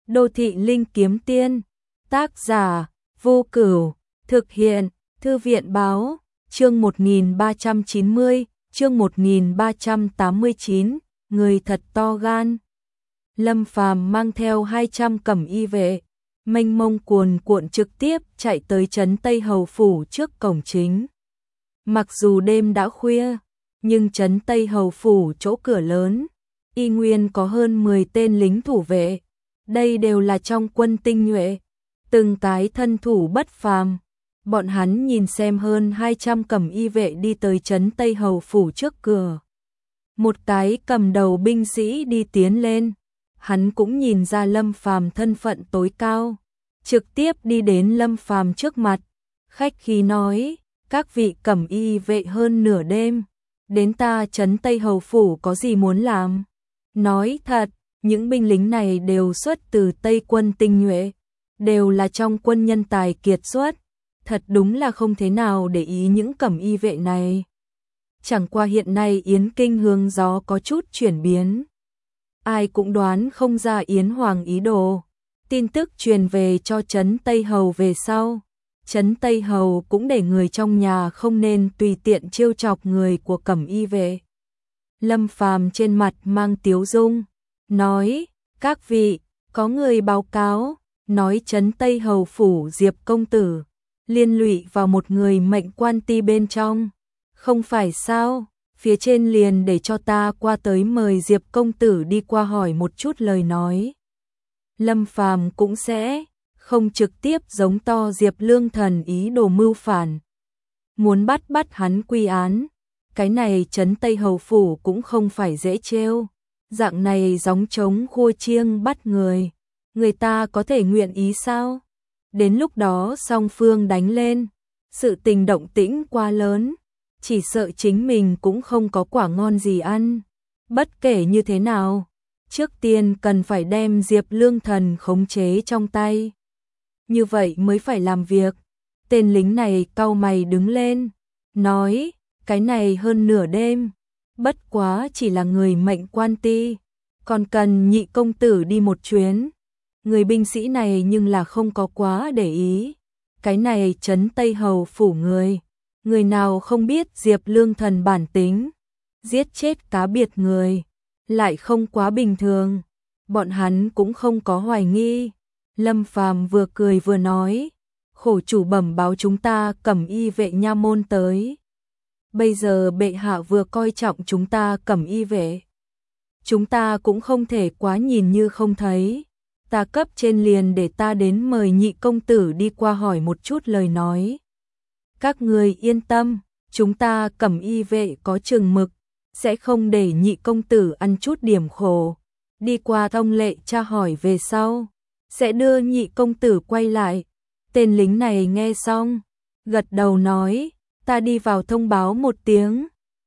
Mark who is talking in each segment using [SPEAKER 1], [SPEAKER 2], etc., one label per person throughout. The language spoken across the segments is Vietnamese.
[SPEAKER 1] Đô thị linh kiếm tiên, tác giả, Vô Cửu, thực hiện, Thư viện báo, chương 1390, chương 1389, người thật to gan. Lâm Phàm mang theo 200 cẩm y vệ, mênh mông cuồn cuộn trực tiếp chạy tới trấn Tây Hầu Phủ trước cổng chính. Mặc dù đêm đã khuya, nhưng trấn Tây Hầu Phủ chỗ cửa lớn, y nguyên có hơn 10 tên lính thủ vệ. Đây đều là trong quân tinh nhuệ, từng cái thân thủ bất phàm. Bọn hắn nhìn xem hơn 200 cẩm y vệ đi tới trấn Tây Hầu Phủ trước cửa. Một cái cầm đầu binh sĩ đi tiến lên, hắn cũng nhìn ra Lâm Phàm thân phận tối cao, trực tiếp đi đến Lâm Phàm trước mặt, khách khí nói: "Các vị cẩm y vệ hơn nửa đêm đến ta trấn Tây Hầu Phủ có gì muốn làm?" Nói thật, những binh lính này đều xuất từ Tây quân tinh nhuệ, đều là trong quân nhân tài kiệt xuất, thật đúng là không thế nào để ý những cẩm y vệ này. Chẳng qua hiện nay Yến Kinh hướng gió có chút chuyển biến, ai cũng đoán không ra Yến Hoàng ý đồ. Tin tức truyền về cho trấn Tây Hầu về sau, trấn Tây Hầu cũng để người trong nhà không nên tùy tiện trêu chọc người của cẩm y vệ. Lâm Phàm trên mặt mang tiếu dung, nói: "Các vị, có người báo cáo, nói trấn Tây Hầu Phủ Diệp công tử liên lụy vào một người mệnh quan ti bên trong. Không phải sao, phía trên liền để cho ta qua tới mời Diệp công tử đi qua hỏi một chút lời nói." Lâm Phàm cũng sẽ không trực tiếp giống to Diệp Lương Thần ý đồ mưu phản, muốn bắt hắn quy án. Cái này trấn Tây Hầu Phủ cũng không phải dễ trêu, dạng này gióng trống khua chiêng bắt người, người ta có thể nguyện ý sao? Đến lúc đó song phương đánh lên, sự tình động tĩnh quá lớn, chỉ sợ chính mình cũng không có quả ngon gì ăn. Bất kể như thế nào, trước tiên cần phải đem Diệp Lương Thần khống chế trong tay, như vậy mới phải làm việc. Tên lính này cau mày đứng lên, nói: "Cái này hơn nửa đêm, bất quá chỉ là người mệnh quan ti, còn cần Nhị công tử đi một chuyến." Người binh sĩ này nhưng là không có quá để ý. Cái này trấn Tây Hầu Phủ người nào không biết Diệp Lương Thần bản tính, giết chết cá biệt người, lại không quá bình thường. Bọn hắn cũng không có hoài nghi. Lâm Phàm vừa cười vừa nói: "Khổ chủ bẩm báo chúng ta cẩm y vệ nha môn tới. Bây giờ bệ hạ vừa coi trọng chúng ta cẩm y vệ, chúng ta cũng không thể quá nhìn như không thấy. Ta cấp trên liền để ta đến mời Nhị công tử đi qua hỏi một chút lời nói. Các người yên tâm, chúng ta cẩm y vệ có chừng mực, sẽ không để Nhị công tử ăn chút điểm khổ. Đi qua thông lệ tra hỏi về sau, sẽ đưa Nhị công tử quay lại." Tên lính này nghe xong, gật đầu nói: "Ta đi vào thông báo một tiếng."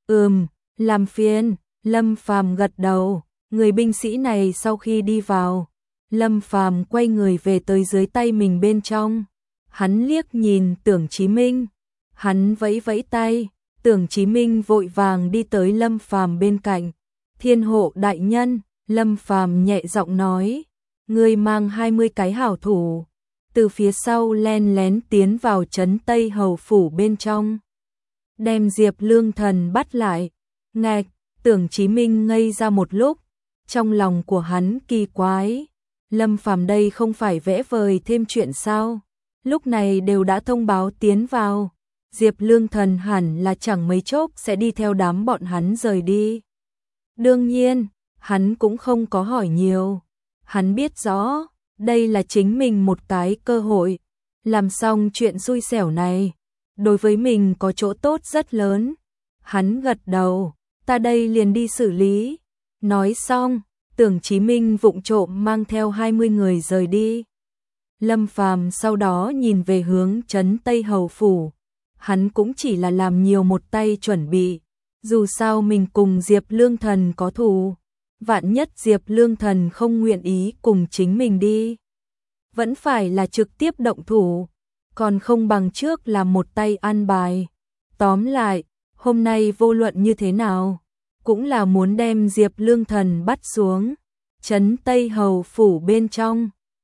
[SPEAKER 1] Làm phiền." Lâm Phàm gật đầu. Người binh sĩ này sau khi đi vào, Lâm Phàm quay người về tới dưới tay mình bên trong. Hắn liếc nhìn Tưởng Chí Minh, hắn vẫy vẫy tay, Tưởng Chí Minh vội vàng đi tới Lâm Phàm bên cạnh. "Thiên hộ đại nhân." Lâm Phàm nhẹ giọng nói: "Ngươi mang 20 cái hảo thủ từ phía sau len lén tiến vào trấn Tây Hầu Phủ bên trong, đem Diệp Lương Thần bắt lại." Ngạch! Tưởng Chí Minh ngây ra một lúc, trong lòng của hắn kỳ quái, Lâm Phàm đây không phải vẽ vời thêm chuyện sao? Lúc này đều đã thông báo tiến vào, Diệp Lương Thần hẳn là chẳng mấy chốc sẽ đi theo đám bọn hắn rời đi. Đương nhiên, hắn cũng không có hỏi nhiều, hắn biết rõ, đây là chính mình một cái cơ hội, làm xong chuyện xui xẻo này, đối với mình có chỗ tốt rất lớn. Hắn gật đầu: "Ta đây liền đi xử lý." Nói xong, Tưởng Chí Minh vụng trộm mang theo 20 người rời đi. Lâm Phàm sau đó nhìn về hướng trấn Tây Hầu Phủ, hắn cũng chỉ là làm nhiều một tay chuẩn bị, dù sao mình cùng Diệp Lương Thần có thù, vạn nhất Diệp Lương Thần không nguyện ý cùng chính mình đi, vẫn phải là trực tiếp động thủ, còn không bằng trước làm một tay ăn bài. Tóm lại, hôm nay vô luận như thế nào, cũng là muốn đem Diệp Lương Thần bắt xuống. Trấn Tây Hầu Phủ bên trong,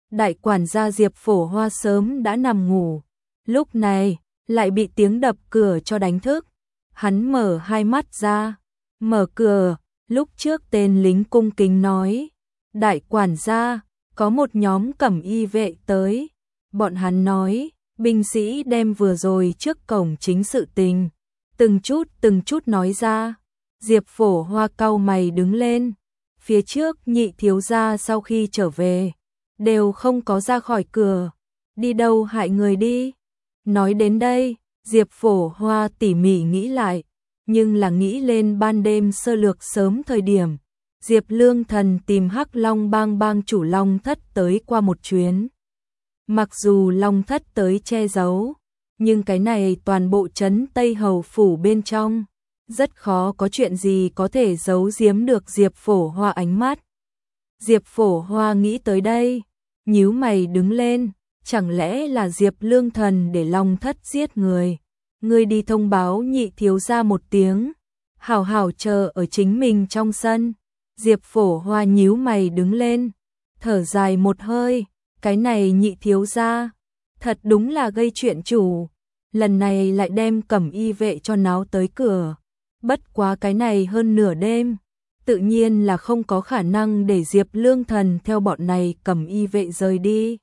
[SPEAKER 1] Đại quản gia Diệp Phổ Hoa sớm đã nằm ngủ, lúc này lại bị tiếng đập cửa cho đánh thức. Hắn mở hai mắt ra, mở cửa, lúc trước tên lính cung kính nói: "Đại quản gia, có một nhóm cẩm y vệ tới." Bọn hắn nói, binh sĩ đem vừa rồi trước cổng chính sự tình, từng chút nói ra. Diệp Phổ Hoa cau mày đứng lên. Phía trước Nhị thiếu gia sau khi trở về, đều không có ra khỏi cửa, đi đâu hại người đi. Nói đến đây, Diệp Phổ Hoa tỉ mỉ nghĩ lại, nhưng là nghĩ lên ban đêm sơ lược sớm thời điểm, Diệp Lương Thần tìm Hắc Long bang chủ Long Thất tới qua một chuyến. Mặc dù Long Thất tới che giấu, nhưng cái này toàn bộ trấn Tây Hầu phủ bên trong, rất khó có chuyện gì có thể giấu giếm được Diệp Phổ Hoa ánh mắt. Diệp Phổ Hoa nghĩ tới đây, nhíu mày đứng lên, chẳng lẽ là Diệp Lương Thần để Long Thất giết người? Ngươi đi thông báo Nhị thiếu gia một tiếng, hảo hảo chờ ở chính mình trong sân. Diệp Phổ Hoa nhíu mày đứng lên, thở dài một hơi, cái này Nhị thiếu gia, thật đúng là gây chuyện chủ, lần này lại đem cẩm y vệ cho náo tới cửa. Bất quá cái này hơn nửa đêm, tự nhiên là không có khả năng để Diệp Lương Thần theo bọn này cẩm y vệ rời đi.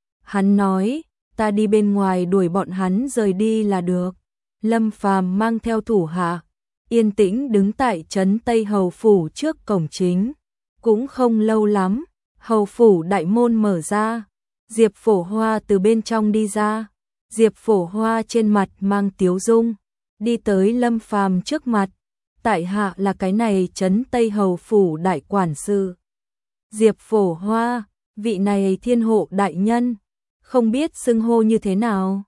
[SPEAKER 1] Hắn nói, ta đi bên ngoài đuổi bọn hắn rời đi là được. Lâm Phàm mang theo thủ hạ, yên tĩnh đứng tại trấn Tây Hầu phủ trước cổng chính. Cũng không lâu lắm, Hầu phủ đại môn mở ra, Diệp Phổ Hoa từ bên trong đi ra. Diệp Phổ Hoa trên mặt mang tiếu dung, đi tới Lâm Phàm trước mặt. Tại hạ là cái này trấn Tây Hầu phủ đại quản sự Diệp Phổ Hoa, vị này thiên hộ đại nhân, không biết xưng hô như thế nào.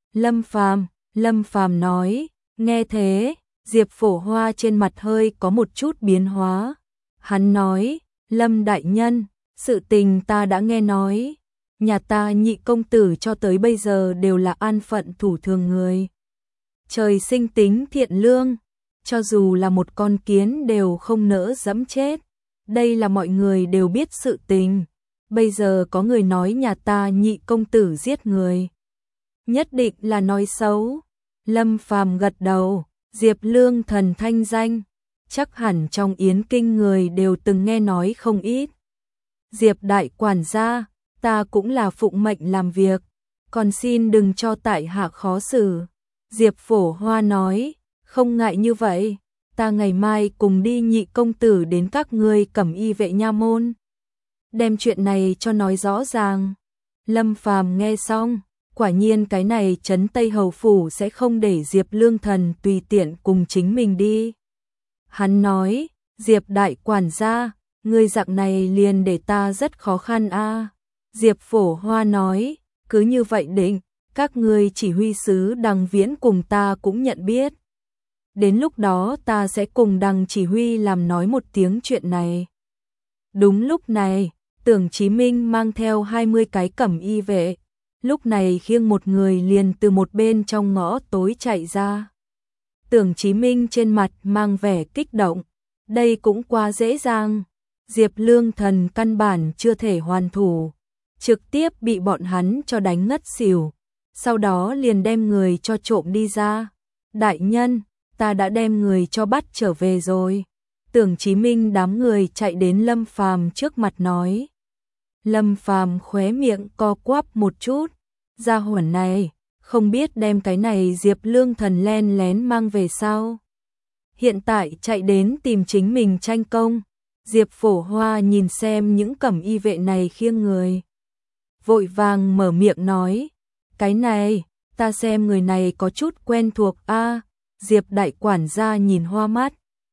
[SPEAKER 1] Lâm Phàm nói. Nghe thế, Diệp Phổ Hoa trên mặt hơi có một chút biến hóa. Hắn nói, Lâm đại nhân, sự tình ta đã nghe nói, nhà ta Nhị công tử cho tới bây giờ đều là an phận thủ thường người, trời sinh tính thiện lương, cho dù là một con kiến đều không nỡ dẫm chết. Đây là mọi người đều biết sự tình. Bây giờ có người nói nhà ta Nhị công tử giết người, nhất định là nói xấu. Lâm Phàm gật đầu, Diệp Lương Thần thanh danh, chắc hẳn trong Yến Kinh người đều từng nghe nói không ít. Diệp đại quản gia, ta cũng là phụng mệnh làm việc, còn xin đừng cho tại hạ khó xử. Diệp Phổ Hoa nói, không ngại như vậy, ta ngày mai cùng đi Nhị công tử đến các ngươi cẩm y vệ nha môn, đem chuyện này cho nói rõ ràng. Lâm Phàm nghe xong, quả nhiên cái này trấn Tây Hầu phủ sẽ không để Diệp Lương Thần tùy tiện cùng chính mình đi. Hắn nói, Diệp đại quản gia, ngươi dạng này liền để ta rất khó khăn a. Diệp Phổ Hoa nói, cứ như vậy định, các ngươi chỉ huy sứ Đằng Viễn cùng ta cũng nhận biết. Đến lúc đó ta sẽ cùng Đằng chỉ huy làm nói một tiếng chuyện này. Đúng lúc này, Tưởng Chí Minh mang theo 20 cái cẩm y vệ, lúc này khiêng một người liền từ một bên trong ngõ tối chạy ra. Tưởng Chí Minh trên mặt mang vẻ kích động, đây cũng quá dễ dàng. Diệp Lương Thần căn bản chưa thể hoàn thủ, trực tiếp bị bọn hắn cho đánh ngất xỉu, sau đó liền đem người cho trộm đi ra. Đại nhân, ta đã đem người cho bắt trở về rồi. Tưởng Chí Minh đám người chạy đến Lâm Phàm trước mặt nói. Lâm Phàm khóe miệng co quắp một chút, gia hỏa này, không biết đem cái này Diệp Lương Thần len lén mang về sao. Hiện tại chạy đến tìm chính mình tranh công. Diệp Phổ Hoa nhìn xem những cẩm y vệ này khiêng người, vội vàng mở miệng nói, cái này, ta xem người này có chút quen thuộc a. Diệp đại quản gia nhìn hoa mắt.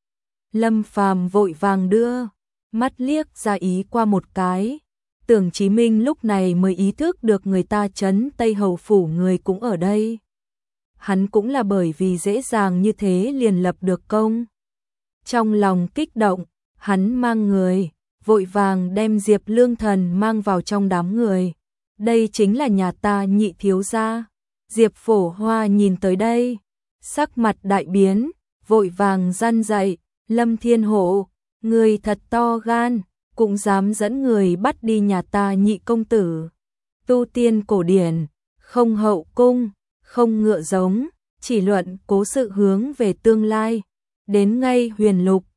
[SPEAKER 1] Lâm Phàm vội vàng đưa mắt liếc ra ý qua một cái. Tưởng Chí Minh lúc này mới ý thức được người ta trấn Tây Hầu phủ người cũng ở đây. Hắn cũng là bởi vì dễ dàng như thế liền lập được công. Trong lòng kích động, hắn mang người, vội vàng đem Diệp Lương Thần mang vào trong đám người. Đây chính là nhà ta Nhị thiếu gia. Diệp Phổ Hoa nhìn tới đây, sắc mặt đại biến, vội vàng răn dậy, Lâm Thiên Hộ, người thật to gan, cũng dám dẫn người bắt đi nhà ta nhị công tử. Tu tiên cổ điển, không hậu cung, không ngựa giống, chỉ luận cố sự hướng về tương lai. Đến ngay huyền lục,